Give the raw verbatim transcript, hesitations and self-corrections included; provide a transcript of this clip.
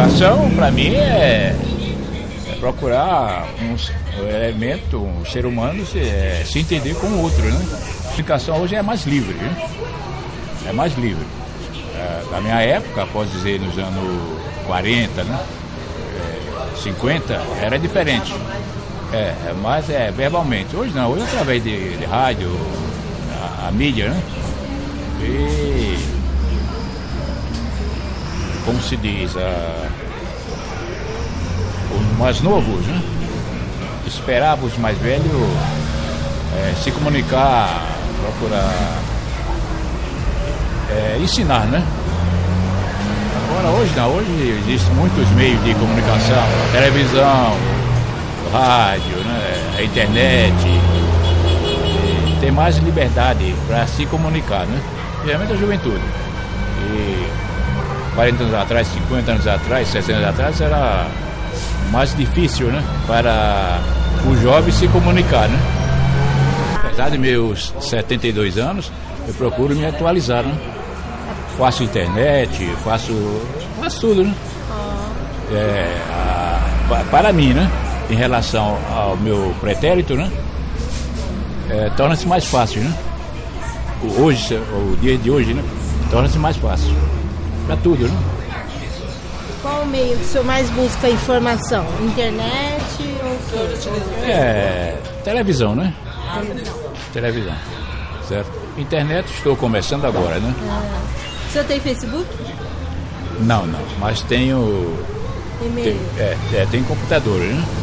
Comunicação, para mim, é, é procurar um, um elemento, um ser humano se, é, se entender com o outro, né? A comunicação hoje é mais livre, né? É mais livre. É, na minha época, posso dizer, nos anos quarenta, né? É, cinquenta, era diferente. É, mas é verbalmente. Hoje não, hoje através de, de rádio, a, a mídia, né? E, como se diz, a, os mais novos, né? Esperava os mais velhos é, se comunicar, procurar é, ensinar, né? Agora hoje não, hoje existem muitos meios de comunicação, a televisão, o rádio, né? A internet, tem mais liberdade para se comunicar, né? Geralmente a juventude. E quarenta anos atrás, cinquenta anos atrás, sessenta anos atrás era mais difícil, né? Para os jovens se comunicar, né? Apesar de meus setenta e dois anos, eu procuro me atualizar, né? Faço internet, faço, faço tudo, né? É, a, para mim, né? Em relação ao meu pretérito, né? É, torna-se mais fácil, né? Hoje, o dia de hoje, né? Torna-se mais fácil. Para tudo, né? Qual o meio que o senhor mais busca informação? Internet ou o quê? É, televisão, né? Televisão. Televisão, certo? Internet estou começando agora, né? É. O senhor tem Facebook? Não, não, mas tenho... E-mail? Tem, é, é, tem computador, né?